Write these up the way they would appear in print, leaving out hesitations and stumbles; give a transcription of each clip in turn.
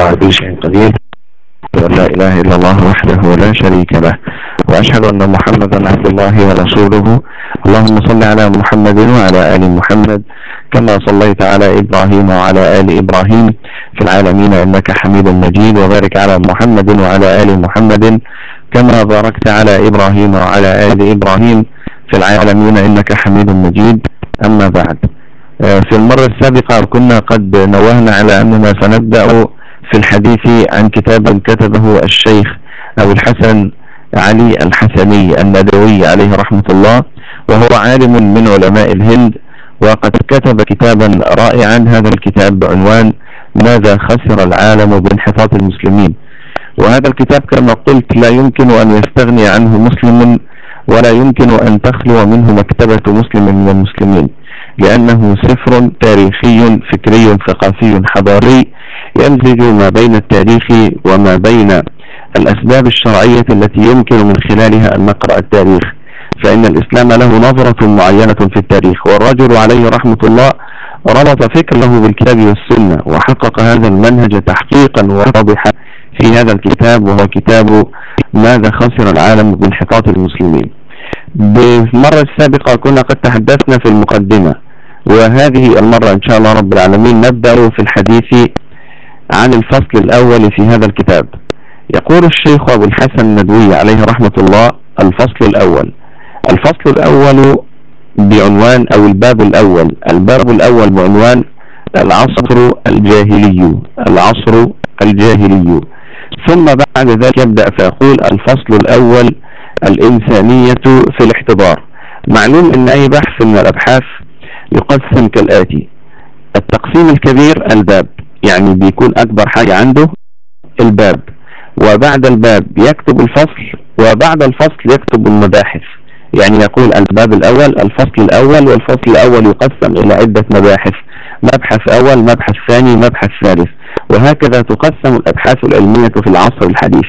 على كل شيء قدير، وأن لا إله إلا الله وحده لا شريك له، وأشهد أن محمدا عبد الله ورسوله. اللهم صل على محمد وعلى آل محمد كما صليت على إبراهيم وعلى آل إبراهيم في العالمين إنك حميد مجيد، وبارك على محمد وعلى آل محمد كما باركت على إبراهيم وعلى آل إبراهيم في العالمين إنك حميد مجيد. أما بعد، في المرة السابقة كنا قد نوهنا على أننا سنبدأ في الحديث عن كتاب كتبه الشيخ أبو الحسن علي الحسني الندوي عليه رحمة الله، وهو عالم من علماء الهند، وقد كتب كتابا رائعا. هذا الكتاب بعنوان ماذا خسر العالم بانحطاط المسلمين، وهذا الكتاب كما قلت لا يمكن أن يستغني عنه مسلم، ولا يمكن أن تخلو منه مكتبة مسلم من المسلمين، لأنه سفر تاريخي فكري ثقافي حضاري يمزج ما بين التاريخ وما بين الأسباب الشرعية التي يمكن من خلالها أن نقرأ التاريخ، فإن الإسلام له نظرة معينة في التاريخ، والرجل عليه رحمة الله ربط فكره بالكتاب والسنة، وحقق هذا المنهج تحقيقا واضحا في هذا الكتاب، وهو كتاب ماذا خسر العالم بانحطاط المسلمين. بالمرة السابقة كنا قد تحدثنا في المقدمة، وهذه المرة إن شاء الله رب العالمين نبدأ في الحديث عن الفصل الأول في هذا الكتاب. يقول الشيخ أبو الحسن الندوي عليه رحمة الله: الفصل الأول بعنوان، أو الباب الأول بعنوان العصر الجاهلي. ثم بعد ذلك يبدأ فيقول: الفصل الأول الإنسانية في الاحتضار. معلوم أن أي بحث من الأبحاث يقسم كالآتي: التقسيم الكبير الباب، يعني بيكون أكبر حاجة عنده الباب، وبعد الباب يكتب الفصل، وبعد الفصل يكتب المباحث. يعني يقول الباب الأول، الفصل الأول، والفصل الأول يقسم إلى عدة مباحث: مبحث أول، مبحث ثاني، مبحث ثالث، وهكذا تقسم الأبحاث العلمية في العصر الحديث.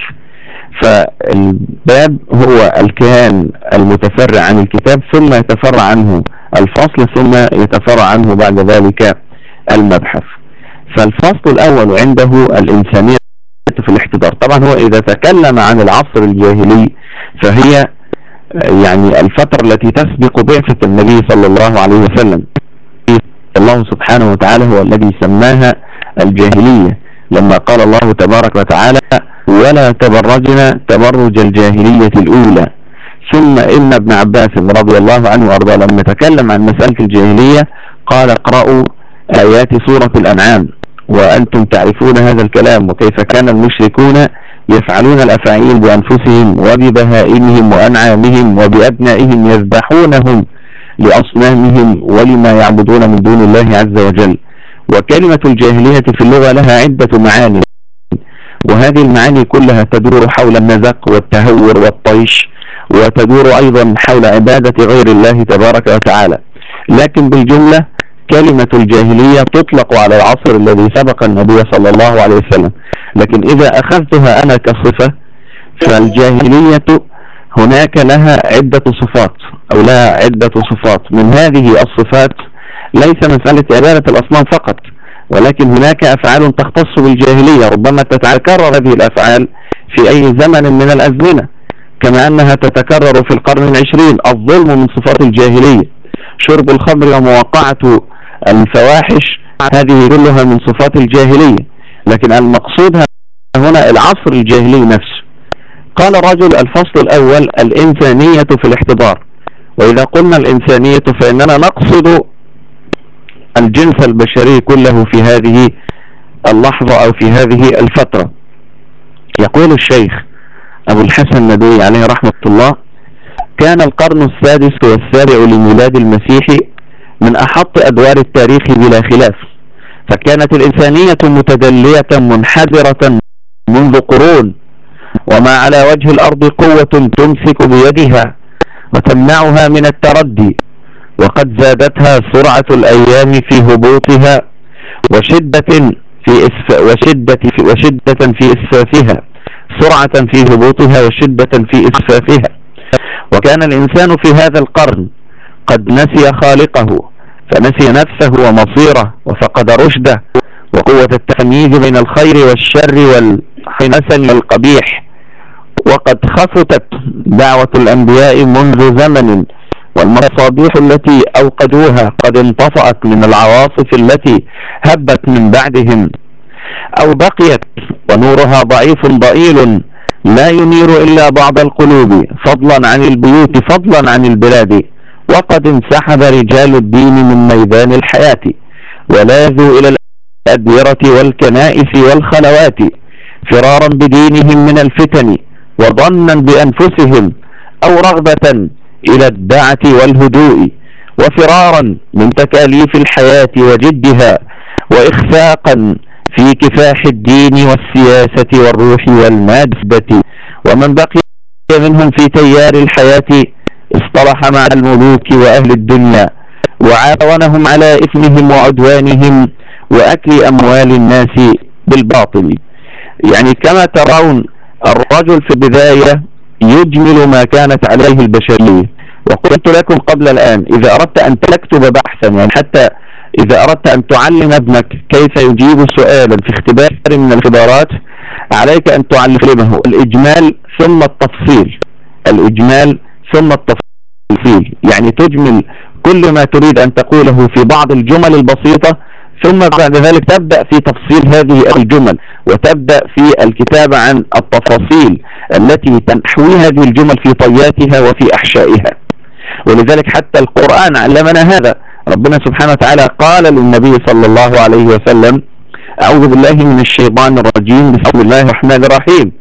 فالباب هو الكيان المتفرع عن الكتاب، ثم يتفرع عنه الفصل، ثم يتفرع عنه بعد ذلك المبحث. فالفصل الأول عنده الإنسانية في الاحتضار. طبعا هو إذا تكلم عن العصر الجاهلي فهي يعني الفترة التي تسبق بعثة النبي صلى الله عليه وسلم. الله سبحانه وتعالى هو الذي سماها الجاهلية، لما قال الله تبارك وتعالى: ولا تبرجنا تبرج الجاهلية الأولى. ثم إن ابن عباس رضي الله عنه وأرضاه لما تكلم عن مسألة الجاهلية قال: اقرأوا آيات سورة الأنعام وأنتم تعرفون هذا الكلام، وكيف كان المشركون يفعلون الأفاعيل بأنفسهم وببهائمهم وأنعامهم وبأبنائهم يذبحونهم لأصنامهم ولما يعبدون من دون الله عز وجل. وكلمة الجاهلية في اللغة لها عدة معاني، وهذه المعاني كلها تدور حول النزق والتهور والطيش، وتدور أيضا حول عبادة غير الله تبارك وتعالى. لكن بالجملة كلمة الجاهلية تطلق على العصر الذي سبق النبي صلى الله عليه وسلم. لكن إذا أخذتها أنا كصفة، فالجاهلية هناك لها عدة صفات، أو لها عدة صفات. من هذه الصفات ليس مسألة عبادة الأصنام فقط، ولكن هناك أفعال تختص بالجاهلية، ربما تتكرر هذه الأفعال في أي زمن من الأزمنة، كما أنها تتكرر في القرن العشرين. الظلم من صفات الجاهلية، شرب الخمر وموقعة الفواحش، هذه كلها من صفات الجاهلية. لكن المقصود هنا العصر الجاهلي نفسه. قال الرجل: الفصل الأول الإنسانية في الاحتضار. وإذا قلنا الإنسانية فإننا نقصد الجنس البشري كله في هذه اللحظة أو في هذه الفترة. يقول الشيخ أبو الحسن الندوي عليه رحمة الله: كان القرن السادس والسابع لميلاد المسيح من أحط أدوار التاريخ بلا خلاف، فكانت الإنسانية متدلية منحدرة منذ قرون، وما على وجه الأرض قوة تمسك بيدها وتمنعها من التردي، وقد زادتها سرعة الأيام في هبوطها وشدة في إسفافها، سرعة في هبوطها وشدة في إسفافها. وكان الإنسان في هذا القرن قد نسي خالقه، فنسي نفسه ومصيره، وفقد رشده، وقوة التمييز بين الخير والشر والحسن والقبيح. وقد خفتت دعوة الأنبياء منذ زمن، والمصابيح التي أوقدوها قد انطفأت من العواصف التي هبت من بعدهم، أو بقيت ونورها ضعيف ضئيل لا ينير إلا بعض القلوب، فضلا عن البيوت فضلا عن البلاد. وقد انسحب رجال الدين من ميدان الحياة، ولاذوا إلى الأديرة والكنائس والخلوات، فرارا بدينهم من الفتن، وظنا بأنفسهم، أو رغبة إلى الدعة والهدوء، وفرارا من تكاليف الحياة وجدها، وإخفاقا في كفاح الدين والسياسة والروح والمادة. ومن بقي منهم في تيار الحياة اصطلح مع الملوك وأهل الدنيا، وعاونهم على إثمهم وعدوانهم وأكل أموال الناس بالباطل. يعني كما ترون الرجل في البداية يجمل ما كانت عليه البشرية. وقلت لكم قبل الآن إذا أردت أن تكتب بحثا، يعني حتى إذا أردت أن تعلم ابنك كيف يجيب سؤالا في اختبار من الاختبارات، عليك أن تعلمه الإجمال ثم التفصيل، الإجمال ثم التفصيل، يعني تجمل كل ما تريد أن تقوله في بعض الجمل البسيطة، ثم بعد ذلك تبدأ في تفصيل هذه الجمل، وتبدأ في الكتابة عن التفاصيل التي تنحوي هذه الجمل في طياتها وفي أحشائها. ولذلك حتى القرآن علمنا هذا. ربنا سبحانه وتعالى قال للنبي صلى الله عليه وسلم: أعوذ بالله من الشيطان الرجيم، بسم الله الرحمن الرحيم: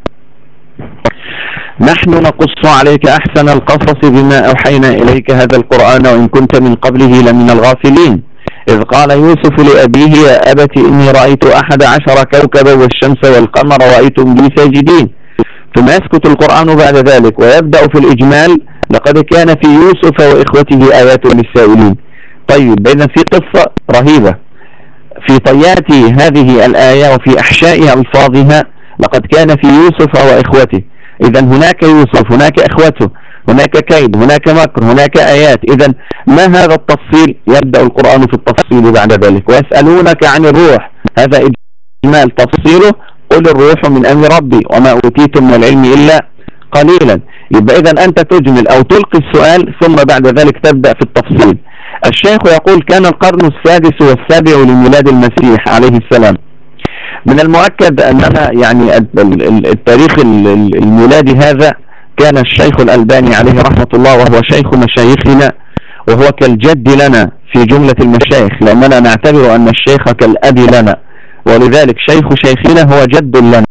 نحن نقص عليك أحسن القصص بما أوحينا إليك هذا القرآن وإن كنت من قبله لمن الغافلين، إذ قال يوسف لأبيه: يا أبت إني رأيت 11 كوكبا والشمس والقمر رأيتم لي ساجدين. ثم يسكت القرآن بعد ذلك ويبدأ في الإجمال: لقد كان في يوسف وإخوته آيات للسائلين. طيب، إذن في قصة رهيبة في طيات هذه الآية وفي أحشاء ألفاظها: لقد كان في يوسف وإخوته. إذن هناك يوسف، هناك إخوته، هناك كيد، هناك مكر، هناك آيات. إذن ما هذا التفصيل؟ يبدأ القرآن في التفصيل بعد ذلك: ويسألونك عن الروح، هذا إجمال. تفصيله: قل الروح من أمر ربي وما أوتيتم من العلم إلا قليلا. يبقى إذن أنت تجمل أو تلقي السؤال ثم بعد ذلك تبدأ في التفصيل. الشيخ يقول: كان القرن السادس والسابع لميلاد المسيح عليه السلام. من المؤكد أننا يعني التاريخ الميلادي هذا كان الشيخ الألباني عليه رحمة الله، وهو شيخ مشايخنا، وهو كالجد لنا في جملة المشايخ، لأننا نعتبر أن الشيخ كالأب لنا، ولذلك شيخ شيخنا هو جد لنا.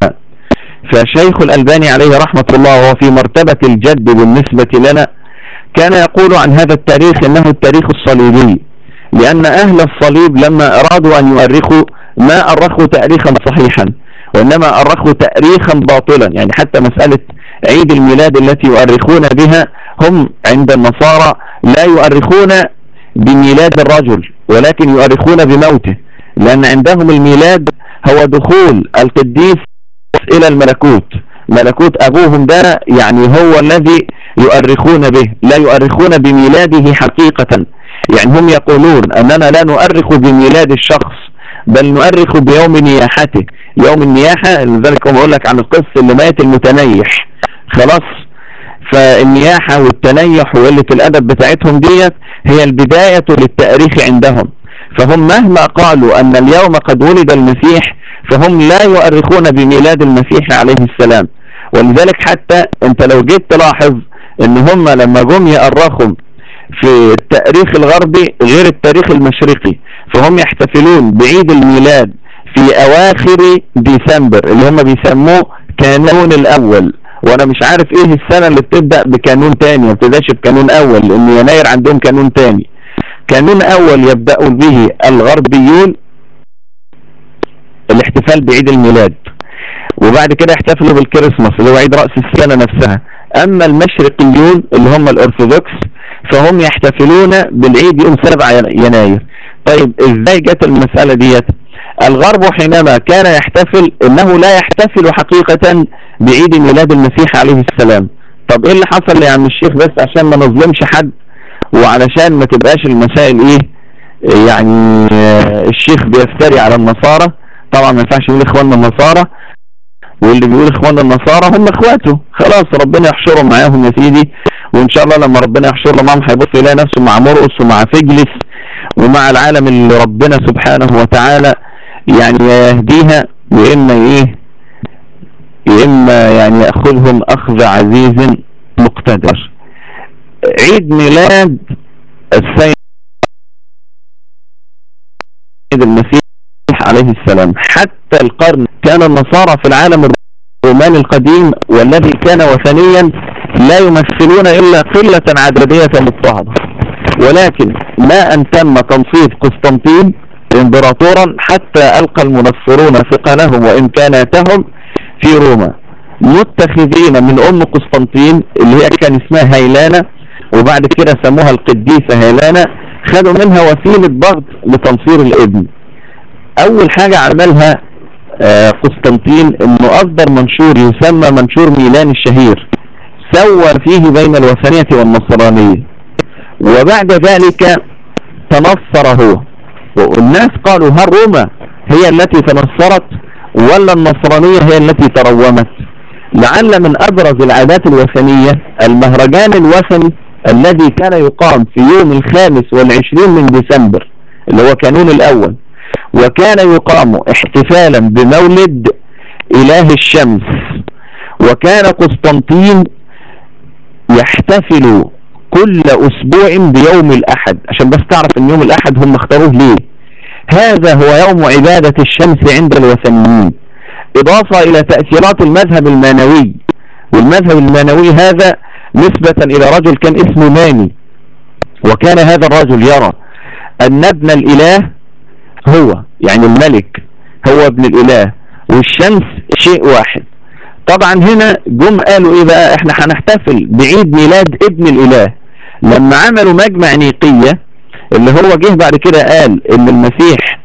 فشيخ الألباني عليه رحمة الله وهو في مرتبة الجد بالنسبة لنا، كان يقول عن هذا التاريخ إنه التاريخ الصليبي، لأن أهل الصليب لما أرادوا أن يؤرخوا ما أرخوا تاريخا صحيحا، وإنما أرخوا تاريخا باطلا. يعني حتى مسألة عيد الميلاد التي يؤرخون بها، هم عند النصارى لا يؤرخون بميلاد الرجل ولكن يؤرخون بموته، لأن عندهم الميلاد هو دخول القديس إلى الملكوت، ملكوت أبوهم ده يعني هو الذي يؤرخون به، لا يؤرخون بميلاده حقيقة. يعني هم يقولون أننا لا نؤرخ بميلاد الشخص، بل نؤرخ بيوم نياحته، يوم النياحة. لذلك هم أقول لك عن القس اللي مات المتنيح، خلاص. فالنياحة والتنيح وقلة الأدب بتاعتهم ديت هي البداية للتاريخ عندهم. فهم مهما قالوا أن اليوم قد ولد المسيح، فهم لا يؤرخون بميلاد المسيح عليه السلام. ولذلك حتى انت لو جيت تلاحظ ان هم لما جم يؤرخوا في التاريخ الغربي غير التاريخ المشرقي، فهم يحتفلون بعيد الميلاد في اواخر ديسمبر اللي هم بيسموه كانون الاول. وانا مش عارف ايه السنة اللي بتبدأ بكانون تاني، ما بتبداش بكانون اول، لان يناير عندهم كانون تاني. كانون اول يبدأوا به الغربيون الاحتفال بعيد الميلاد، وبعد كده يحتفلوا بالكريسماس اللي هو عيد رأس السنة نفسها. اما المشرقيون اللي هم الارثوذكس فهم يحتفلون بالعيد يوم 7 يناير. طيب ازاي جت المسألة ديت؟ الغرب حينما كان يحتفل انه لا يحتفل حقيقة بعيد ميلاد المسيح عليه السلام. طب ايه اللي حصل يا عم الشيخ؟ بس عشان ما نظلمش حد وعلشان ما تبقاش المسائل ايه يعني الشيخ بيفتري على النصارى. طبعا ما ينفعش يقول اخواننا النصارى، واللي بيقول اخواننا النصارى هم اخواته، خلاص ربنا يحشرهم معاهم يا سيدي. وان شاء الله لما ربنا يحشرنا معاهم هيبص يلاقي نفسه مع مرقس ومع فجلس ومع العالم اللي ربنا سبحانه وتعالى يعني يهديها، واما ايه، يا اما يعني ياخذهم اخذ عزيز مقتدر. عيد ميلاد السيد المسيح عليه السلام حتى القرن كان النصارى في العالم الروماني القديم والذي كان وثنيا لا يمثلون الا قلة عددية مضطهدة، ولكن ما ان تم تنصيب قسطنطين امبراطورا حتى القى المنصرون ثقلهم وامكاناتهم في روما، متخذين من ام قسطنطين اللي هي كان اسمها هيلانا وبعد كده سموها القديسة هيلانا، خدوا منها وسيلة ضغط لتنصير الابن. اول حاجة عملها قسطنطين انه اصدر منشور يسمى منشور ميلان الشهير، سوى فيه بين الوثنية والنصرانية، وبعد ذلك تنصر هو. والناس قالوا هل روما هي التي تنصرت ولا النصرانية هي التي ترومت؟ لعل من ابرز العادات الوثنية المهرجان الوثني الذي كان يقام في يوم 25 من ديسمبر اللي هو كانون الاول، وكان يقام احتفالا بمولد اله الشمس. وكان قسطنطين يحتفل كل اسبوع بيوم الاحد، عشان بس تعرف ان يوم الاحد هم اختاروه ليه، هذا هو يوم عبادة الشمس عند الوثنيين، اضافة الى تأثيرات المذهب المانوي. والمذهب المانوي هذا نسبة الى رجل كان اسمه ماني، وكان هذا الرجل يرى ان ابن الاله هو يعني الملك هو ابن الاله والشمس شيء واحد. طبعا هنا جم قالوا ايه بقى، احنا هنحتفل بعيد ميلاد ابن الاله. لما عملوا مجمع نيقية اللي هو جه بعد كده قال ان المسيح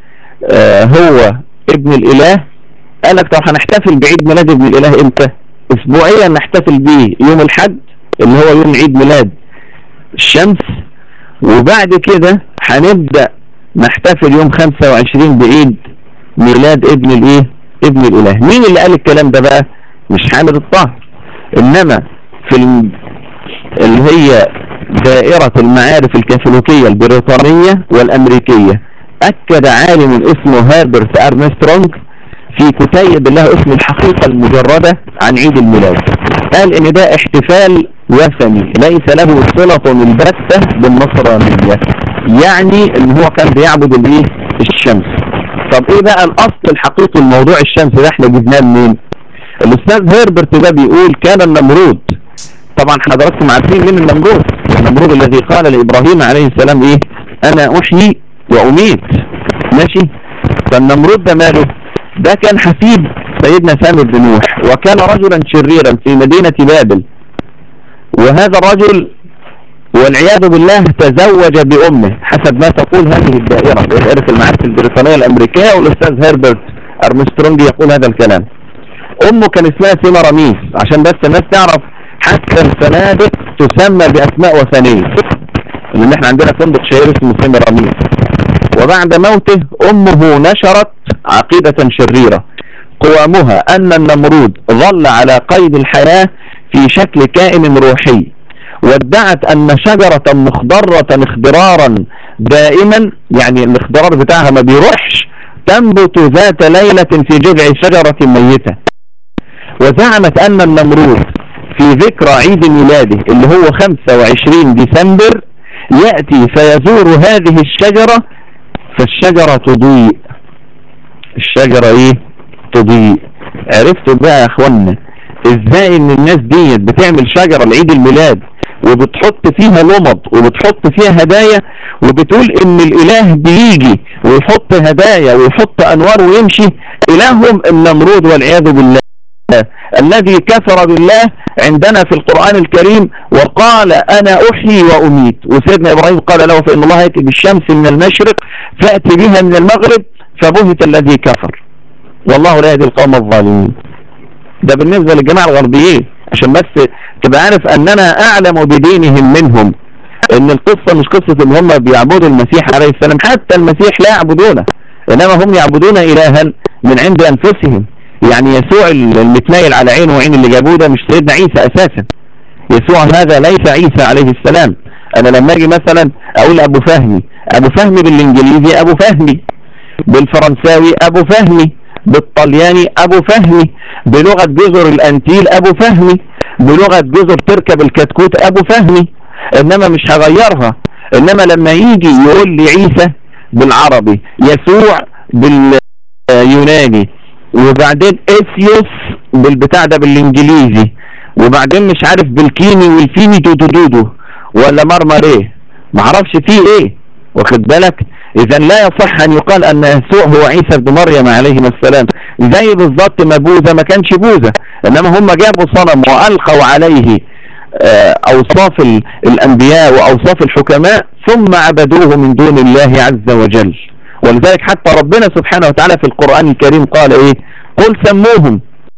هو ابن الاله، قالك طب هنحتفل بعيد ميلاد ابن الاله امتى؟ اسبوعيا نحتفل بيه يوم الحد اللي هو يوم عيد ميلاد الشمس، وبعد كده هنبدأ نحتفل يوم 25 بعيد ميلاد ابن الايه، ابن الاله. مين اللي قال الكلام ده بقى؟ مش حامد الطاهر، انما في اللي هي دائرة المعارف الكاثوليكية البريطانية والامريكية، اكد عالم اسمه هربرت ارمسترونج في كتيب له اسم الحقيقة المجردة عن عيد الميلاد، قال ان ده احتفال وثني ليس له صلة البتة بالنصرانية، يعني ان هو كان بيعبد الايه، الشمس. طب ايه بقى الاصل الحقيقي لموضوع الشمس ده، احنا جبناه منين؟ الاستاذ هربرت ده بيقول كان النمرود، طبعا حضراتكم عارفين مين النمرود، النمرود الذي قال لابراهيم عليه السلام ايه، انا احيي واميت، ماشي؟ فالنمرود ده ماله؟ ده كان حفيد سيدنا سام بن نوح، وكان رجلا شريرا في مدينة بابل، وهذا الرجل والعياذ بالله تزوج بأمه حسب ما تقول هذه الدائرة، دائرة المعارف البريطانية الأمريكية، والأستاذ هربرت أرمسترونج يقول هذا الكلام. أمه كان اسمها سيمراميس، عشان بس الناس تعرف حتى الفنادق تسمى بأسماء وثنية، لأن احنا عندنا فندق شهير اسمه سيمراميس. وبعد موته أمه نشرت عقيدة شريرة قوامها أن النمرود ظل على قيد الحياة في شكل كائن روحي، وادعت أن شجرة مخضرة اخضرارا دائما، يعني الاخضرار بتاعها ما بيروحش، تنبت ذات ليلة في جذع شجرة ميتة. وزعمت أن النمرود في ذكرى عيد ميلاده اللي هو 25 ديسمبر يأتي فيزور هذه الشجرة، فالشجرة تضيء. الشجرة ايه؟ تضيء. عرفتوا بقى يا اخوانا ازاي ان الناس دي بتعمل شجرة لعيد الميلاد وبتحط فيها لمض وبتحط فيها هدايا، وبتقول ان الاله بيجي ويحط هدايا ويحط انوار ويمشي؟ الههم النمرود والعياذ بالله الذي كفر بالله عندنا في القرآن الكريم وقال انا احيي واميت. وسيدنا ابراهيم قال له فان الله يأتي بالشمس من المشرق فأتي بها من المغرب فبهت الذي كفر والله لا يهدي القوم الظالمين. ده بالنسبة للجماعة الغربيين، عشان بس تبقى عارف اننا اعلم بدينهم منهم. ان القصة مش قصة ان هم بيعبدوا المسيح عليه السلام، حتى المسيح لا يعبدونه، انما هم يعبدون الها من عند انفسهم. يعني يسوع المتنايل على عينه وعين اللي جابوه ده مش سيدنا عيسى اساسا، يسوع هذا ليس عيسى عليه السلام. انا لما اجي مثلا اقول ابو فهمي، ابو فهمي بالانجليزي ابو فهمي، بالفرنساوي ابو فهمي، بالطلياني ابو فهمي، بلغة جزر الانتيل ابو فهمي، بلغة جزر تركب الكتكوت ابو فهمي، انما مش هغيرها. انما لما يجي يقول لي عيسى بالعربي، يسوع باليوناني، وبعدين اثيوس بالبتاع ده بالانجليزي، وبعدين مش عارف بالكيني والفيني دودو ولا مرمريه، معرفش فيه ايه، واخد بالك؟ اذا لا يصح ان يقال ان يسوع هو عيسى ابن مريم عليه السلام. زي بالظبط ما بوذا ما كانش بوذا، انما هم جابوا صنم والقوا عليه اوصاف الانبياء واوصاف الحكماء، ثم عبدوه من دون الله عز وجل. ولذلك حتى ربنا سبحانه وتعالى في القرآن الكريم قال ايه؟ قل سموهم.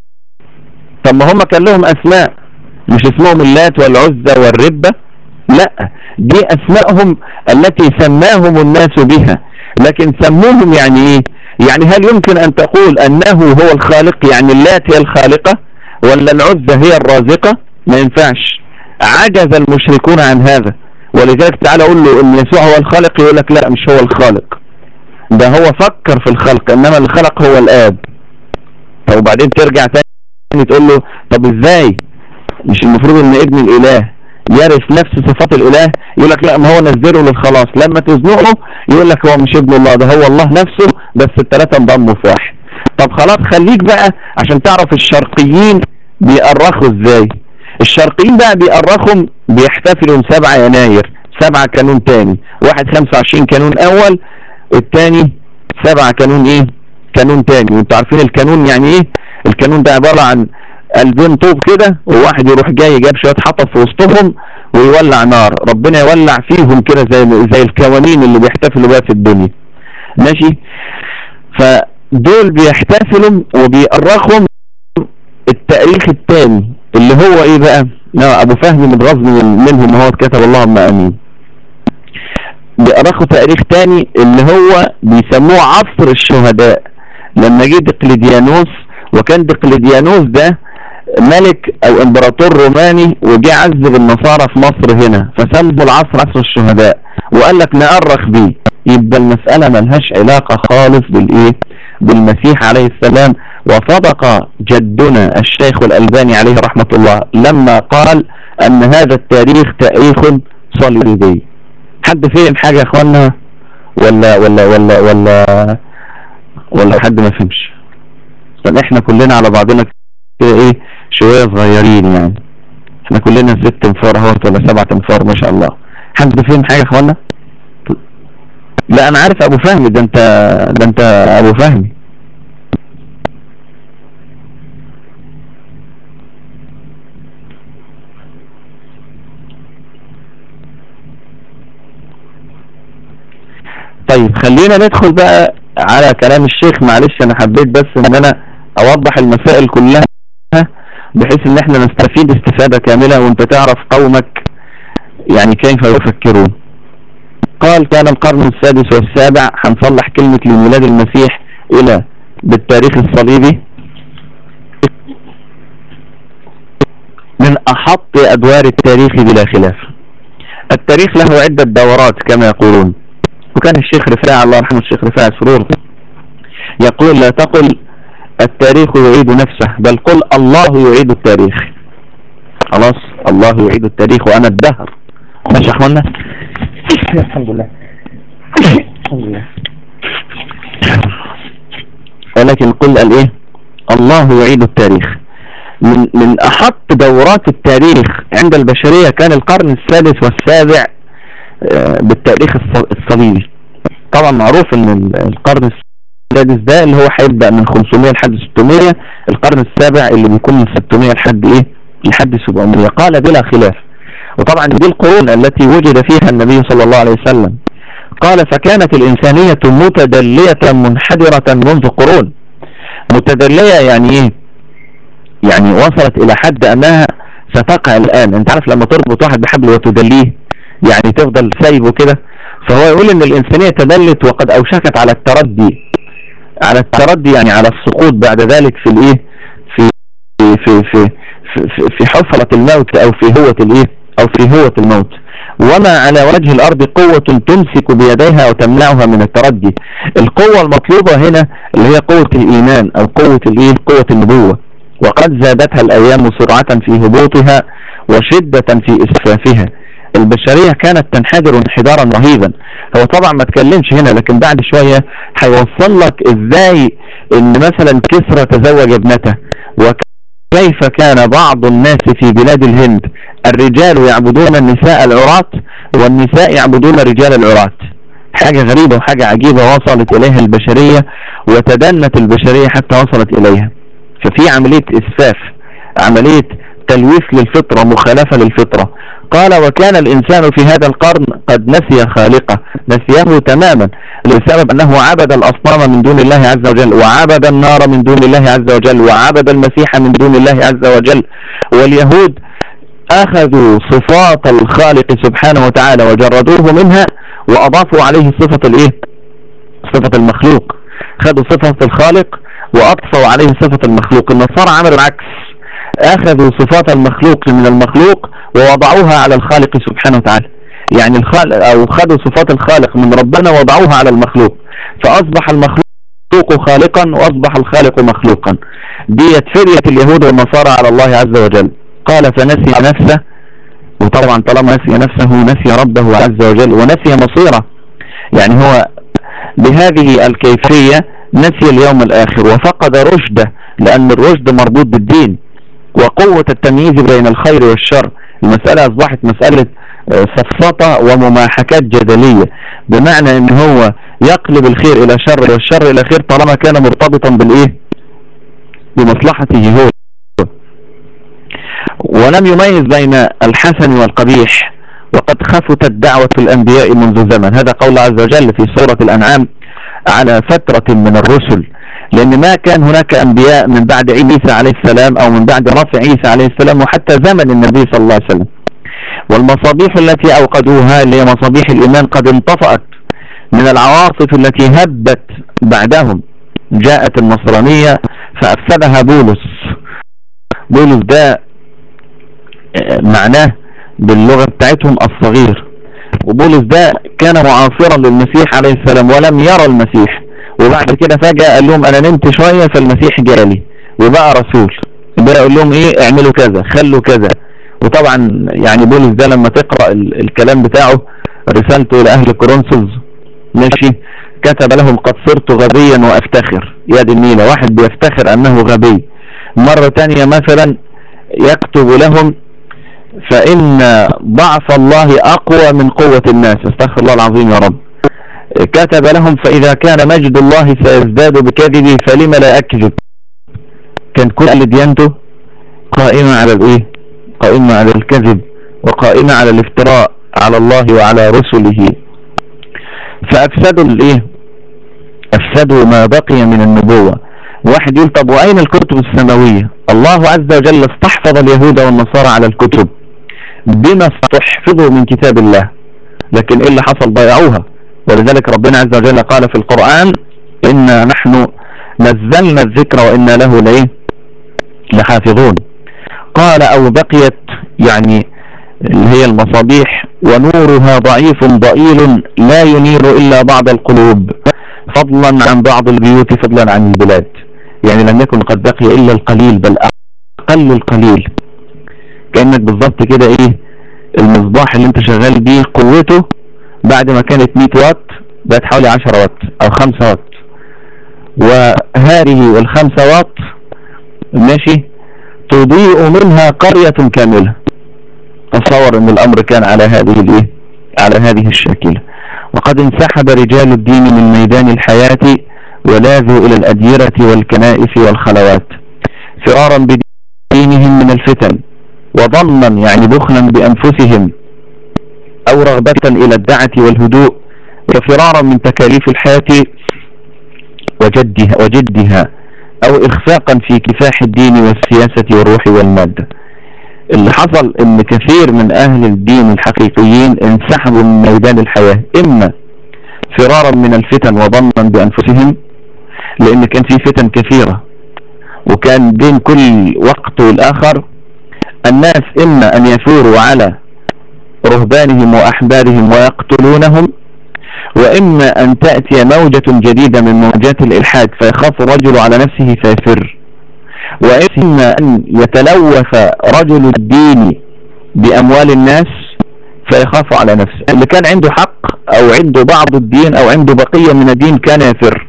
طب ما هم كان لهم اسماء، مش اسمهم اللات والعزى والربة، لا، دي اسمائهم التي سماهم الناس بها. لكن سموهم يعني ايه؟ يعني هل يمكن ان تقول انه هو الخالق، يعني اللات هي الخالقة ولا العزى هي الرازقة؟ ما ينفعش، عجز المشركون عن هذا. ولذلك تعالى اقول له ان يسوع هو الخالق، يقول لك لا، مش هو الخالق، ده هو فكر في الخلق، انما الخلق هو الاب. طب وبعدين ترجع تاني تقول له طب ازاي؟ مش المفروض ان ابن الاله يرث نفس صفات الاله؟ يقول لك لا، ما هو نزله للخلاص، لما تزنقه يقول لك هو مش ابن الله، ده هو الله نفسه، بس الثلاثه انضموا في واحد. طب خلاص، خليك بقى عشان تعرف الشرقيين بيأرخوا ازاي. الشرقيين بقى بيأرخوا، بيحتفلوا 7 يناير، 7 كانون تاني، واحد 25 كانون اول، التاني 7 كانون ايه؟ كانون تاني. وانتوا عارفين الكانون يعني ايه؟ الكانون ده عبارة عن قلبين طوب كده، وواحد يروح جاي جاب شوية حطب في وسطهم ويولع نار، ربنا يولع فيهم كده زي الكوانين اللي بيحتفلوا بها في الدنيا، ماشي؟ فدول بيحتفلوا وبيأرخوا التاريخ الثاني اللي هو ايه بقى؟ ابو فهم من غزو منهم هو كتب اللهم امين. بيأرخوا تاريخ تاني اللي هو بيسموه عصر الشهداء، لما جه دقلديانوس، وكان دقلديانوس ده ملك او امبراطور روماني، وجه عذب النصارى في مصر هنا، فسموا العصر عصر الشهداء، وقال لك نأرخ بيه. يبقى المسألة ملهاش علاقة خالص بالايه؟ بالمسيح عليه السلام. وصدق جدنا الشيخ الألباني عليه رحمة الله لما قال ان هذا التاريخ تاريخ صليبي. حد فهم حاجة يا اخوانا؟ ولا حد ما فهمش؟ طب احنا كلنا على بعضنا كده ايه، شوية صغيرين يعني، احنا كلنا 6 انفار اهوت ولا 7 انفار ما شاء الله. حد فهم حاجة يا اخوانا؟ لا انا عارف ابو فهمي، ده انت ابو فهمي. طيب خلينا ندخل بقى على كلام الشيخ. معلش انا حبيت بس ان انا اوضح المسائل كلها بحيث ان احنا نستفيد استفادة كاملة، وانت تعرف قومك يعني كيف يفكرون. قال كان القرن السادس والسابع، هنصلح كلمة لميلاد المسيح الى بالتاريخ الصليبي، من احط ادوار التاريخ بلا خلاف. التاريخ له عدة دورات كما يقولون، وكان الشيخ رفاعي الله يرحمه الشيخ رفاعي سرور يقول لا تقل التاريخ يعيد نفسه، بل قل الله يعيد التاريخ. خلاص، الله يعيد التاريخ وانا الدهر. ماشي يا اخوانا؟ الحمد لله الحمد لله. ولكن قل الايه؟ الله يعيد التاريخ. من احط دورات التاريخ عند البشرية كان القرن السادس والسابع بالتاريخ الصليبي. طبعا معروف ان القرن السادس ده اللي هو هيبدأ من 500 لحد 600، القرن السابع اللي بيكون من 600 لحد ايه؟ لحد 700. قال بلا خلاف. وطبعا دي القرون التي وجد فيها النبي صلى الله عليه وسلم. قال فكانت الإنسانية متدلية منحدرة منذ قرون. متدلية يعني ايه؟ يعني وصلت الى حد انها ستقع الان. انت عارف لما تربط واحد بحبل وتدليه، يعني تفضل سايبه كده. فهو يقول ان الانسانية تدلت وقد اوشكت على التردي، على التردي يعني على السقوط بعد ذلك في الايه، في في في في حفرة الموت او في هوة الايه، او في هوة الموت. وما على وجه الارض قوة تمسك بيديها وتمنعها من التردي. القوة المطلوبة هنا اللي هي قوة الايمان او قوة الايه، قوة النبوة. وقد زادتها الايام سرعة في هبوطها وشدة في اسفافها. البشرية كانت تنحدر انحدارا رهيبا. هو طبعا ما تكلمش هنا، لكن بعد شوية هيوصل لك ازاي ان مثلا كسرى تزوج ابنته، وكيف كان بعض الناس في بلاد الهند الرجال يعبدون النساء العراة والنساء يعبدون رجال العراة. حاجة غريبة وحاجة عجيبة وصلت اليها البشرية وتدنت البشرية حتى وصلت اليها. ففي عملية اسفاف، عملية تلويث للفطرة، مخالفة للفطرة. قال وكان الإنسان في هذا القرن قد نسي خالقه، نسيه تماما، لسبب أنه عبد الأصنام من دون الله عز وجل، وعبد النار من دون الله عز وجل، وعبد المسيح من دون الله عز وجل. واليهود أخذوا صفات الخالق سبحانه وتعالى وجردوه منها وأضافوا عليه صفة الإيه؟ صفة المخلوق. خدوا صفة الخالق وأضفوا عليه صفة المخلوق. النصارى عملوا العكس، اخذوا صفات المخلوق من المخلوق ووضعوها على الخالق سبحانه وتعالى. يعني الخالق او خدوا صفات الخالق من ربنا ووضعوها على المخلوق، فاصبح المخلوق خالقا واصبح الخالق مخلوقا. ديت فرية اليهود والنصارى على الله عز وجل. قال فنسي نفسه، وطبعا طالما نسي نفسه نسي ربه عز وجل ونسي مصيره. يعني هو بهذه الكيفية نسي اليوم الاخر وفقد رشده، لان الرشد مربوط بالدين وقوة التمييز بين الخير والشر. المسألة أصبحت مسألة سفسطة ومماحكات جدلية، بمعنى ان هو يقلب الخير الى شر والشر الى خير طالما كان مرتبطا بالايه، بمصلحته هو. ولم يميز بين الحسن والقبيح، وقد خفتت دعوة الانبياء منذ زمن. هذا قول عز وجل في سورة الانعام على فترة من الرسل، لان ما كان هناك انبياء من بعد عيسى عليه السلام او من بعد رفع عيسى عليه السلام وحتى زمن النبي صلى الله عليه وسلم. والمصابيح التي اوقدوها اللي هي مصابيح الايمان قد انطفأت من العواصف التي هبت بعدهم. جاءت النصرانية فافسدها بولس. بولس ده معناه باللغة بتاعتهم الصغير، وبولس ده كان معاصرا للمسيح عليه السلام ولم يرى المسيح، وبعد كده فجأة قال لهم انا نمت شوية فالمسيح جالي وبقى رسول، بقى يقول لهم ايه اعملوا كذا خلوا كذا. وطبعا يعني بولس ده لما تقرأ الكلام بتاعه رسالته الى اهل كورنثوس ماشي، كتب لهم قد صرت غبيا وافتخر. يا دي النيلة، واحد بيفتخر انه غبي. مرة تانية مثلا يكتب لهم فان ضعف الله اقوى من قوة الناس. استغفر الله العظيم يا رب. كتب لهم فإذا كان مجد الله سيزداد بكذبي فلم لا أكذب. كان كل ديانته قائمة على الإيه؟ قائمة على الكذب وقائمة على الافتراء على الله وعلى رسله. فأفسدوا الإيه؟ أفسدوا ما بقي من النبوة. واحد يقول طب وأين الكتب السماوية؟ الله عز وجل استحفظ اليهود والنصارى على الكتب بما استحفظوا من كتاب الله، لكن إيه اللي حصل؟ ضيعوها. ولذلك ربنا عز وجل قال في القرآن إنا نحن نزلنا الذكر وإنا له لحافظون. قال أو بقيت يعني اللي هي المصابيح ونورها ضعيف ضئيل لا ينير إلا بعض القلوب فضلا عن بعض البيوت فضلا عن البلاد. يعني لم يكن قد بقي إلا القليل بل أقل القليل. كأنك بالضبط كده إيه، المصباح اللي انت شغال بيه قوته بعد ما كانت 100 واط بقت حوالي 10 واط او 5 واط، وهذه ال5 واط ماشي تضيء منها قرية كاملة. تصور ان الامر كان على هذه الايه، على هذه الشاكلة. وقد انسحب رجال الدين من ميدان الحياة ولاذوا الى الاديرة والكنائس والخلوات فرارا بدينهم من الفتن، وظنا يعني بخلا بانفسهم او رغبة الى الدعة والهدوء، وفرارا من تكاليف الحياة وجدها او اخفاقا في كفاح الدين والسياسة والروح والمادة. اللي حصل ان كثير من اهل الدين الحقيقيين انسحبوا من ميدان الحياة، اما فرارا من الفتن وظنا بانفسهم، لان كان في فتن كثيرة وكان بين كل وقت والاخر الناس اما ان يثوروا على رهبانهم واحبارهم ويقتلونهم، واما ان تأتي موجة جديدة من موجات الالحاد فيخاف الرجل على نفسه فيفر، واما ان يتلوث رجل الدين باموال الناس فيخاف على نفسه. اللي كان عنده حق او عنده بعض الدين او عنده بقية من الدين كان يفر،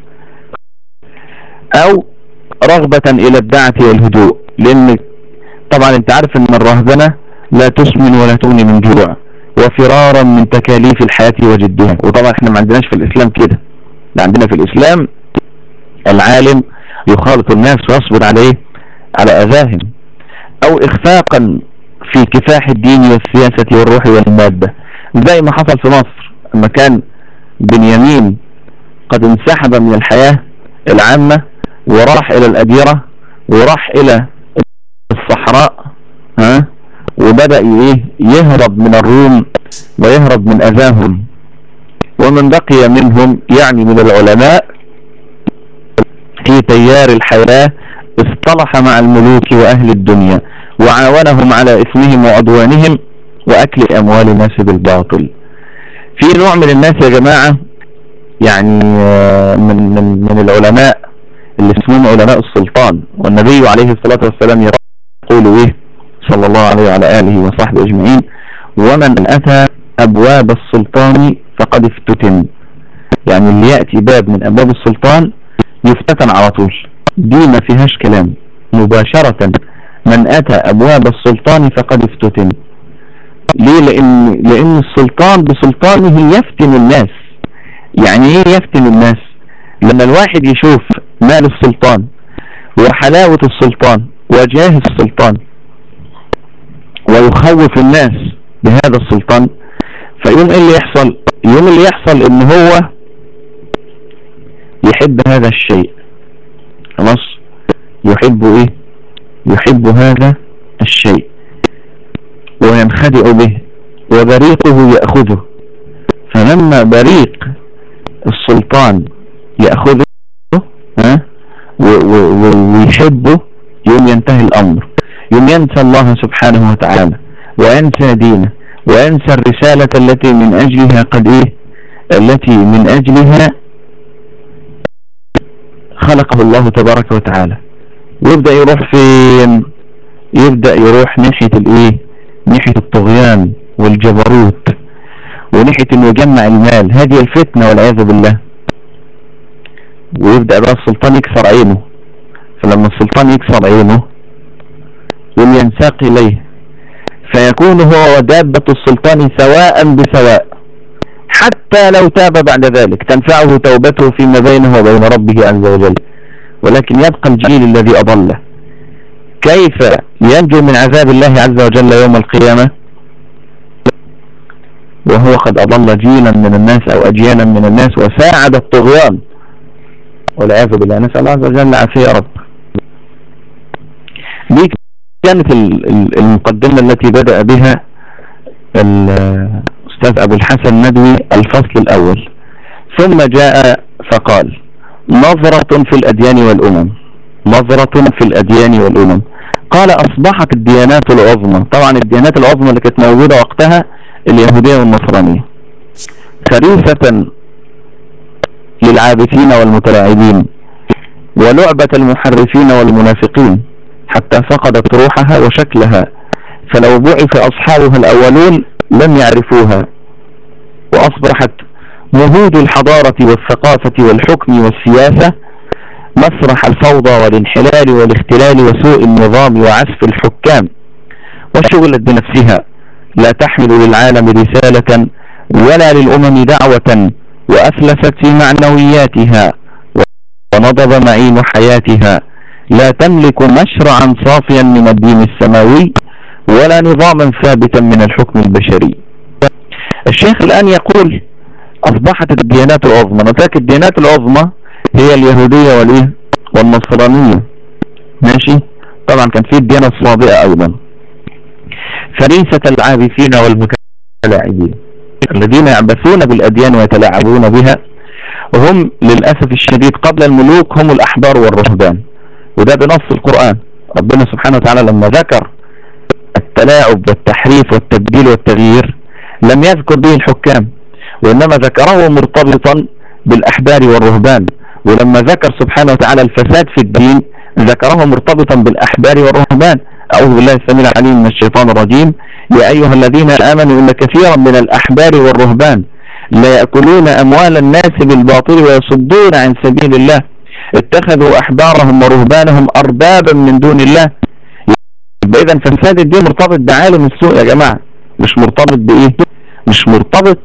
او رغبة الى الدعة والهدوء، لان طبعا انت عارف ان الرهبنة لا تسمن ولا تغني من جوع، وفرارا من تكاليف الحياة وجدها. وطبعا احنا ما عندناش في الاسلام كده، عندنا في الاسلام العالم يخالط الناس ويصبر عليه على اذاهم، او اخفاقا في كفاح الدين والسياسة والروح والمادة، زي ما حصل في مصر لما كان بنيامين قد انسحب من الحياة العامة وراح الى الاديرة وراح الى الصحراء، وبدأ يهرب من الروم ويهرب من اذاهم. ومن بقي منهم يعني من العلماء في تيار الحياة اصطلح مع الملوك واهل الدنيا وعاونهم على اثمهم وعدوانهم واكل اموال الناس بالباطل. في نوع من الناس يا جماعة يعني من العلماء اللي اسمهم علماء السلطان، والنبي عليه الصلاة والسلام يقول صلى الله عليه وعلى آله وصحبه أجمعين: ومن أتى أبواب السلطان فقد افتتن. يعني اللي يأتي باب من أبواب السلطان يفتتن على طول، دي ما فيهاش كلام، مباشرة من أتى أبواب السلطان فقد افتتن. ليه؟ لأن السلطان بسلطانه يفتن الناس. يعني ايه يفتن الناس؟ لما الواحد يشوف مال السلطان وحلاوة السلطان وجاه السلطان ويخوف الناس بهذا السلطان، فيوم ايه اللي يحصل؟ يوم اللي يحصل ان هو يحب هذا الشيء، خلاص، يحب هذا الشيء وينخدع به وبريقه يأخذه. فلما بريق السلطان يأخذه ويحبه يوم ينتهي الأمر، يوم ينسى الله سبحانه وتعالى وينسى دينه وينسى الرسالة التي من أجلها التي من أجلها خلقه الله تبارك وتعالى، ويبدأ يروح فين؟ يبدأ يروح ناحية الطغيان والجبروت وناحية انه يجمع المال. هذه الفتنة والعياذ بالله. ويبدأ بقى السلطان يكسر عينه، فلما السلطان يكسر عينه يوم ينساق إليه فيكون هو ودابة السلطان سواء بسواء، حتى لو تاب بعد ذلك تنفعه توبته فيما بينه وبين ربه عز وجل، ولكن يبقى الجيل الذي أضله. كيف ينجو من عذاب الله عز وجل يوم القيامة وهو قد أضل جيلا من الناس أو أجيالا من الناس وساعد الطغيان والعياذ بالله؟ نسأل الله عز وجل العافية يا رب. دي كانت المقدمة التي بدأ بها الأستاذ أبو الحسن ندوي الفصل الأول. ثم جاء فقال: نظرة في الأديان والأمم. نظرة في الأديان والأمم. قال: أصبحت الديانات العظمى، طبعا الديانات العظمى اللي كانت موجودة وقتها اليهودية والنصرانية، فريسة للعابثين والمتلاعبين ولعبة المحرفين والمنافقين، حتى فقدت روحها وشكلها، فلو بعث أصحابها الأولون لم يعرفوها، وأصبحت مهود الحضارة والثقافة والحكم والسياسة مسرح الفوضى والانحلال والاختلال وسوء النظام وعسف الحكام، وشغلت بنفسها لا تحمل للعالم رسالة ولا للأمم دعوة، وأفلست في معنوياتها ونضب معين حياتها، لا تملك مشرعا صافيا من الدين السماوي ولا نظاما ثابتا من الحكم البشري. الشيخ الآن يقول: أصبحت الديانات العظمى. نتاك الديانات العظمى هي اليهودية والنصرانية، ماشي؟ طبعا كان في الديانة الصابئة أيضا. فريسة العابثين والمتلاعبين. الذين يعبثون بالأديان ويتلاعبون بها هم للأسف الشديد قبل الملوك هم الأحبار والرهبان، وده بنص القرآن. ربنا سبحانه وتعالى لما ذكر التلاعب والتحريف والتبديل والتغيير لم يذكر به الحكام، وإنما ذكره مرتبطا بالأحبار والرهبان. ولما ذكر سبحانه وتعالى الفساد في الدين ذكره مرتبطا بالأحبار والرهبان. أعوذ بالله السميع العليم من الشيطان الرجيم: يا أيها الذين آمنوا إن كثيرا من الأحبار والرهبان لا يأكلون أموال الناس بالباطل ويصدون عن سبيل الله اتخذوا أحبارهم ورهبانهم أربابا من دون الله. يبقى إذا فساد الدين مرتبط بعالم السوء يا جماعة، مش مرتبط بإيه؟ مش مرتبط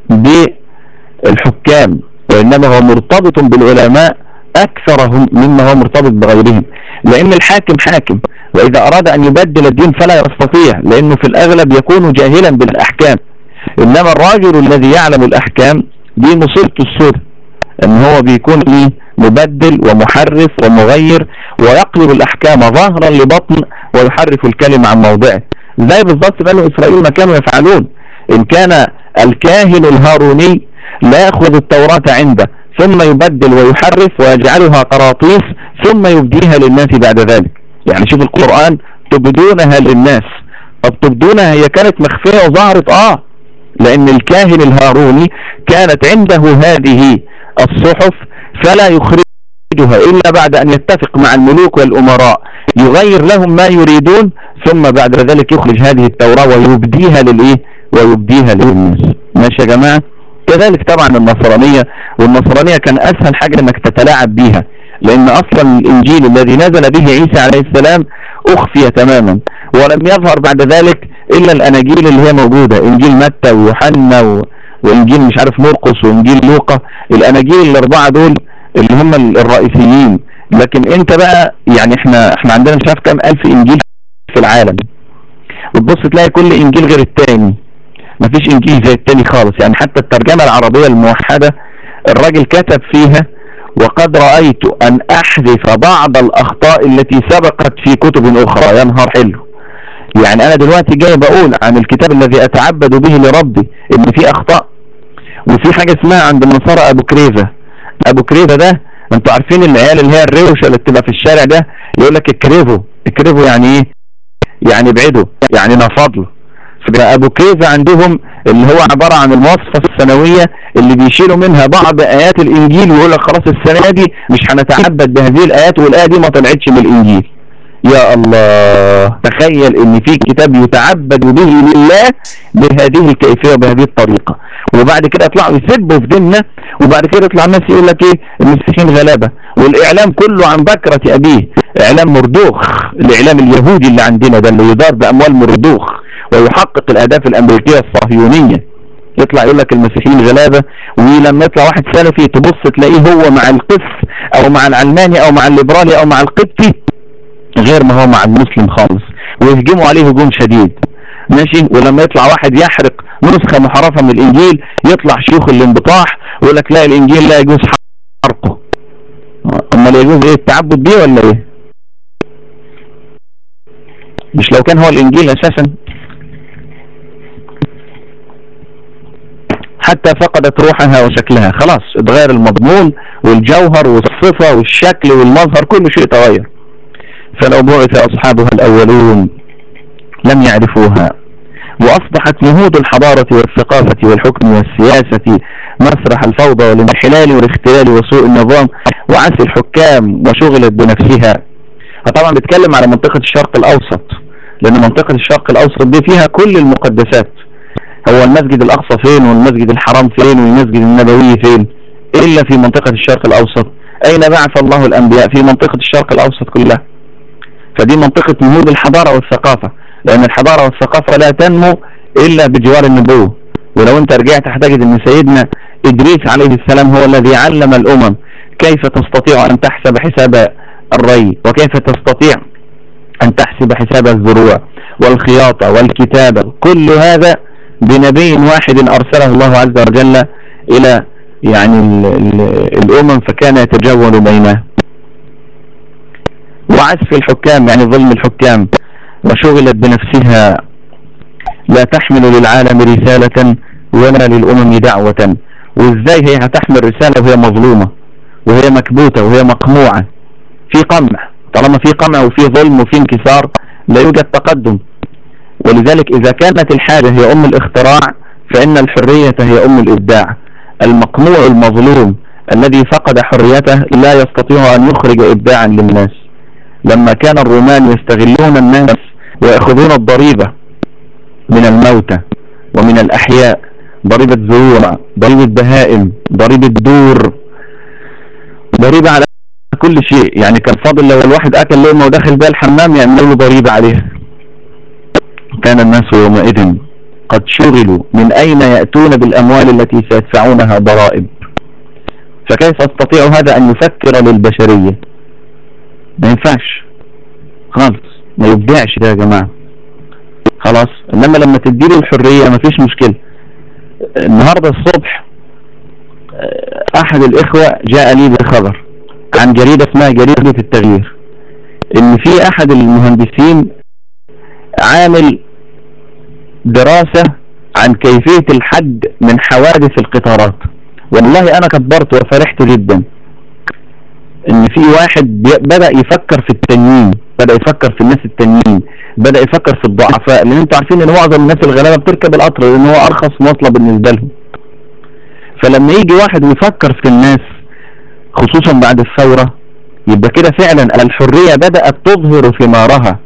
بالحكام، وإنما هو مرتبط بالعلماء أكثر مما هو مرتبط بغيرهم. لأن الحاكم حاكم، وإذا أراد أن يبدل الدين فلا يستطيع، لأنه في الأغلب يكون جاهلا بالأحكام. إنما الراجل الذي يعلم الأحكام دي مصيبته السوداء، إن هو بيكون مبدل ومحرف ومغير ويقلب الأحكام ظاهرا لبطن ويحرف الكلمة عن موضعه، زي بالضبط بنو إسرائيل ما كانوا يفعلون. إن كان الكاهن الهاروني لا يأخذ التوراة عنده ثم يبدل ويحرف ويجعلها قراطيس ثم يبديها للناس بعد ذلك. يعني شوف القرآن: تبدونها للناس. طب تبدونها هي كانت مخفية وظهرت لأن الكاهن الهاروني كانت عنده هذه الصحف فلا يخرجها إلا بعد أن يتفق مع الملوك والأمراء يغير لهم ما يريدون، ثم بعد ذلك يخرج هذه التوراة ويبديها ويبديها للناس. ماشي يا جماعة؟ كذلك طبعا والنصرانية كان أسهل حاجة أنك تتلاعب بيها، لأن أصلا الإنجيل الذي نزل به عيسى عليه السلام أخفي تماما، ولم يظهر بعد ذلك إلا الأناجيل اللي هي موجودة: إنجيل متى ويوحنا وإنجيل مش عارف مرقس وإنجيل لوقا. الأناجيل الأربعة دول اللي هم الرئيسيين. لكن أنت بقى يعني احنا عندنا مش عارف كام ألف إنجيل في العالم، وتبص تلاقي كل إنجيل غير التاني، مفيش إنجيل زي التاني خالص. يعني حتى الترجمة العربية الموحدة الراجل كتب فيها: وقد رأيت أن أحذف بعض الأخطاء التي سبقت في كتب أخرى. يا نهار حلو! يعني أنا دلوقتي جاي بقول عن الكتاب الذي أتعبد به لربي إن فيه أخطاء. وفي حاجة اسمها عند النصارى أبو كريفة ده، أنتوا عارفين العيال اللي هي الروشة اللي بتبقى في الشارع ده يقول لك الكريفو يعني إيه؟ يعني ابعده، يعني نفضله. فأبو كريفة عندهم اللي هو عبارة عن المواصفة السنوية اللي بيشيلوا منها بعض آيات الإنجيل ويقول لك خلاص السنة دي مش هنتعبد بهذه الآيات والآية دي ما طلعتش من الإنجيل. يا الله، تخيل ان في كتاب يتعبد به لله بهذه الكيفية وبهذه الطريقة، وبعد كده يطلعوا يسبوا في ديننا، وبعد كده يطلع الناس يقول لك ايه؟ المسيحيين غلابة، والاعلام كله عن بكرة ابيه، اعلام مردوخ، الاعلام اليهودي اللي عندنا ده اللي يدار باموال مردوخ ويحقق الاهداف الامريكية الصهيونية، يطلع يقول لك المسيحيين غلابة. ولما يطلع واحد سلفي تبص تلاقيه هو مع القس او مع العلماني او مع الليبرالي او مع القبطي غير ما هو مع المسلم خالص، ويهجموا عليه هجوم شديد. ماشي؟ ولما يطلع واحد يحرق نسخة محرفة من الإنجيل يطلع شيوخ الانبطاح ويقول لك لا الإنجيل لا يجوز حرقه. أما لا يجوز إيه؟ التعبد بيه ولا إيه؟ مش لو كان هو الإنجيل أساسا حتى فقدت روحها وشكلها، خلاص اتغير المضمون والجوهر والصفة والشكل والمظهر، كل شيء تغير. فلو بعث أصحابها الأولون لم يعرفوها، وأصبحت نهوض الحضارة والثقافة والحكم والسياسة مسرح الفوضى والانحلال والاختلال وسوء النظام وعسى الحكام وشغلت بنفسها. فطبعا بتكلم على منطقة الشرق الأوسط، لأن منطقة الشرق الأوسط دي فيها كل المقدسات. هو المسجد الأقصى فين والمسجد الحرام فين والمسجد النبوي فين إلا في منطقة الشرق الأوسط؟ أين بعث الله الأنبياء؟ في منطقة الشرق الأوسط كلها. فدي منطقة نهوض الحضارة والثقافة، لأن الحضارة والثقافة لا تنمو إلا بجوار النبوة. ولو أنت رجعت هتجد أن سيدنا إدريس عليه السلام هو الذي علم الأمم كيف تستطيع أن تحسب حساب الري، وكيف تستطيع أن تحسب حساب الزروع والخياطة والكتابة، كل هذا بنبي واحد أرسله الله عز وجل إلى يعني الأمم، فكان يتجول بينها. وعزف الحكام يعني ظلم الحكام، وشغلت بنفسها لا تحمل للعالم رسالة ولا للأمم دعوة. وازاي هي هتحمل رسالة وهي مظلومة وهي مكبوتة وهي مقموعة؟ في قمع، طالما في قمع وفي ظلم وفي انكسار لا يوجد تقدم. ولذلك إذا كانت الحاجة هي أم الاختراع فإن الحرية هي أم الإبداع. المقموع المظلوم الذي فقد حريته لا يستطيع أن يخرج إبداعا للناس. لما كان الرومان يستغلون الناس ويأخذون الضريبة من الموتى ومن الأحياء، ضريبة زروع، ضريبة بهائم، ضريبة دور، ضريبة على كل شيء. يعني كان فاضل لو الواحد أكل لقمة ودخل بها الحمام يعملوا له ضريبة عليها. كان الناس يومئذ قد شغلوا من أين يأتون بالأموال التي سيدفعونها ضرائب. فكيف يستطيع هذا أن يفكر للبشرية؟ ما ينفعش خالص، ما يبدعش ده يا جماعة. خلاص، إنما لما تديله الحرية ما فيش مشكلة. النهاردة الصبح أحد الإخوة جاء لي بخبر عن جريدة اسمها جريدة التغيير، إن في أحد المهندسين عامل دراسة عن كيفية الحد من حوادث القطارات. والله أنا كبرت وفرحت جدا إن في واحد بدأ يفكر في التانيين، بدأ يفكر في الناس التانيين، بدأ يفكر في الضعفاء. لأن انتوا عارفين إن معظم الناس الغلابة بتركب القطر لأن هو أرخص مواصلة بالنسبة لهم. فلما يجي واحد ويفكر في الناس خصوصا بعد الثورة يبقى كده فعلا الحرية بدأت تظهر ثمارها.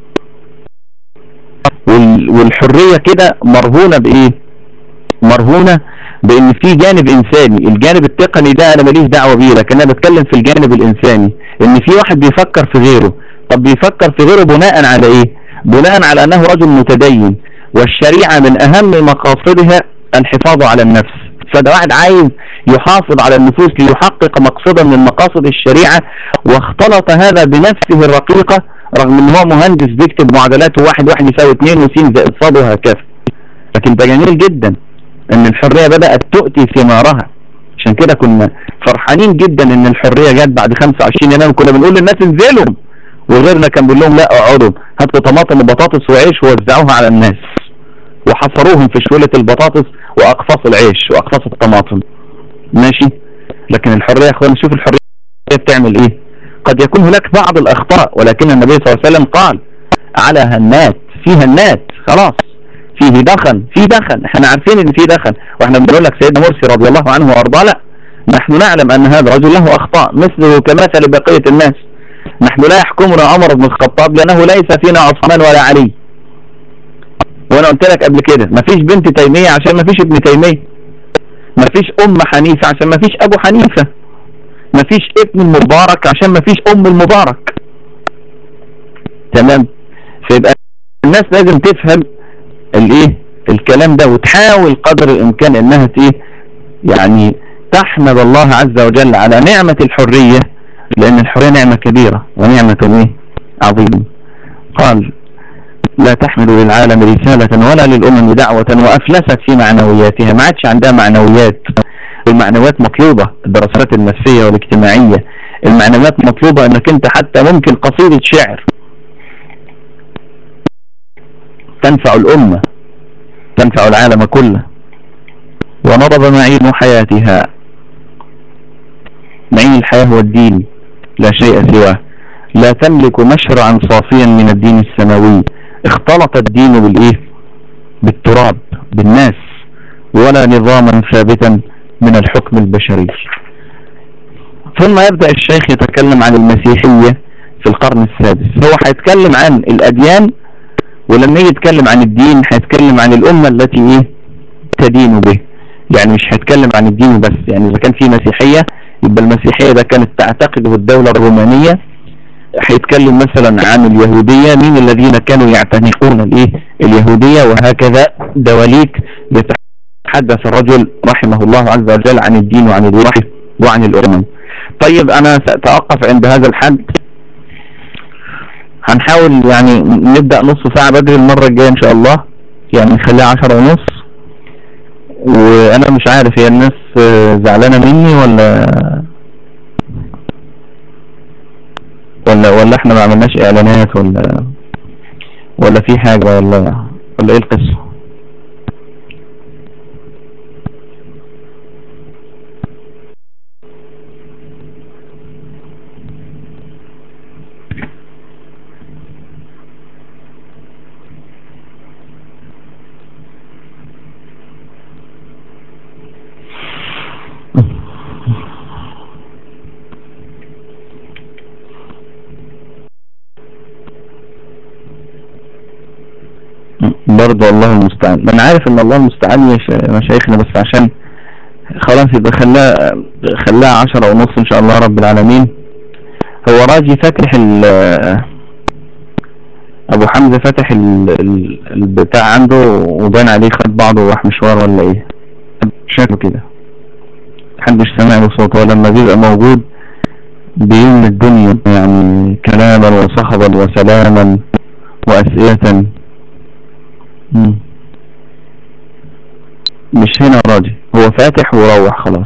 والحرية كده مرهونة بإيه؟ مرهونة بإن في جانب إنساني. الجانب التقني ده أنا ماليش دعوة بيه، لكن أنا بتكلم في الجانب الإنساني، إن في واحد بيفكر في غيره. طب بيفكر في غيره بناء على إيه؟ بناء على أنه رجل متدين، والشريعة من أهم مقاصدها الحفاظ على النفس. فده واحد عايز يحافظ على النفوس ليحقق مقصدا من مقاصد الشريعة، واختلط هذا بنفسه الرقيقة رغم ان هو مهندس بيكتب معادلات واحد واحد يساوي 2 وسين زائد صاد وهكذا. لكن ده جميل جدا ان الحرية بدأت تؤتي ثمارها. عشان كده كنا فرحانين جدا ان الحرية جت بعد 25 يناير. كنا بنقول للناس انزلوا، وغيرنا كان بيقول لهم لا اقعدوا، هاتوا طماطم وبطاطس وعيش ووزعوها على الناس، وحصروهم في شويلة البطاطس واقفاص العيش واقفاص الطماطم. ماشي. لكن الحرية يا اخوان، شوف الحرية بتعمل ايه. قد يكون هناك بعض الاخطاء، ولكن النبي صلى الله عليه وسلم قال على هنات، في هنات خلاص، فيه دخن، في دخن، احنا عارفين ان في دخن. واحنا بنقول لك سيدنا مرسي رضي الله عنه وارضاه، لا، نحن نعلم ان هذا الرجل له اخطاء مثله كمثل بقية الناس. نحن لا يحكمنا عمر بن الخطاب لانه ليس فينا عثمان ولا علي. وانا قلت لك قبل كده مفيش بنت تيمية عشان مفيش ابن تيمية، مفيش ام حنيفة عشان مفيش ابو حنيفة، مفيش ابن المبارك عشان مفيش ام المبارك. تمام. فيبقى الناس لازم تفهم الايه الكلام ده، وتحاول قدر الامكان انها ايه يعني تحمد الله عز وجل على نعمة الحرية، لان الحرية نعمة كبيرة ونعمة ايه عظيمة. قال لا تحمل للعالم رسالة ولا للأمم دعوة، وأفلست في معنوياتها. ما عادش عندها معنويات. المعنويات مطلوبة، الدراسات النفسية والاجتماعية، المعنويات مطلوبة. انك انت حتى ممكن قصيدة شعر تنفع الأمة، تنفع العالم كله. ونضب معين حياتها. معين الحياة هو الدين، لا شيء سواه. لا تملك مشرعا صافيا من الدين السماوي. اختلط الدين بالايه؟ بالتراب، بالناس، ولا نظاما ثابتا من الحكم البشري. ثم يبدأ الشيخ يتكلم عن المسيحية في القرن السادس. هو هيتكلم عن الأديان، ولما يتكلم عن الدين هيتكلم عن الأمة التي ايه تدين به. يعني مش هيتكلم عن الدين بس. يعني إذا كان في مسيحية يبقى المسيحية ده كانت تعتقده الدولة الرومانية. هيتكلم مثلا عن اليهودية، مين الذين كانوا يعتنقون الايه اليهودية، وهكذا دواليك يتحدث الرجل رحمه الله عز وجل عن الدين وعن الوحي وعن الأمم. طيب أنا سأتوقف عند هذا الحد. هنحاول يعني نبدأ نص ساعة بدري المرة الجاية إن شاء الله، يعني نخليها 10:30. وأنا مش عارف هي الناس زعلانة مني ولا احنا ما عملناش اعلانات ولا في حاجة ولا ايه القصة؟ برضه الله المستعان. ما انا عارف ان الله المستعان يا مشايخنا، بس عشان خلاص يبقى خلاها 10:30 ان شاء الله رب العالمين. هو راجي فاتح ابو حمزة فاتح البتاع عنده وبان عليه خد بعضه وراح مشوار ولا ايه؟ شكله كده محدش سامع له صوت، ولما بيبقى موجود بيملى الدنيا يعني كلاما وصخبا وسلاما واسئلة. مم. مش هنا راجي، هو فاتح وروح خلاص.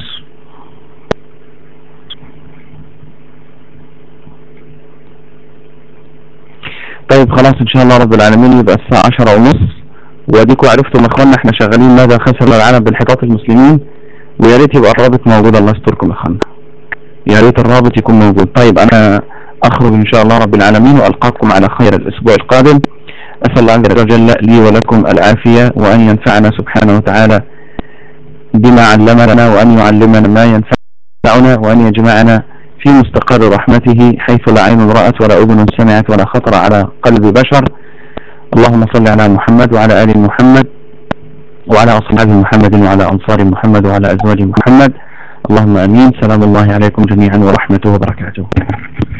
طيب خلاص ان شاء الله رب العالمين يبقى الساعة 10:30. واديكوا عرفتوا يا اخوانا احنا شغالين ماذا خسر العالم بانحطاط المسلمين، ويا ريت يبقى الرابط موجود. الله يستركم يا اخوانا، يا ريت الرابط يكون موجود. طيب انا اخرج ان شاء الله رب العالمين والقاكم على خير الاسبوع القادم. اسال الله عز وجل لي ولكم العافية، وان ينفعنا سبحانه وتعالى بما علمنا، وان يعلمنا ما ينفعنا، وان يجمعنا في مستقر رحمته حيث لا عين رأت ولا اذن سمعت ولا خطر على قلب بشر. اللهم صل على محمد وعلى آل محمد وعلى أصحاب محمد وعلى أنصار محمد وعلى أزواج محمد. اللهم أمين. سلام الله عليكم جميعا ورحمته وبركاته.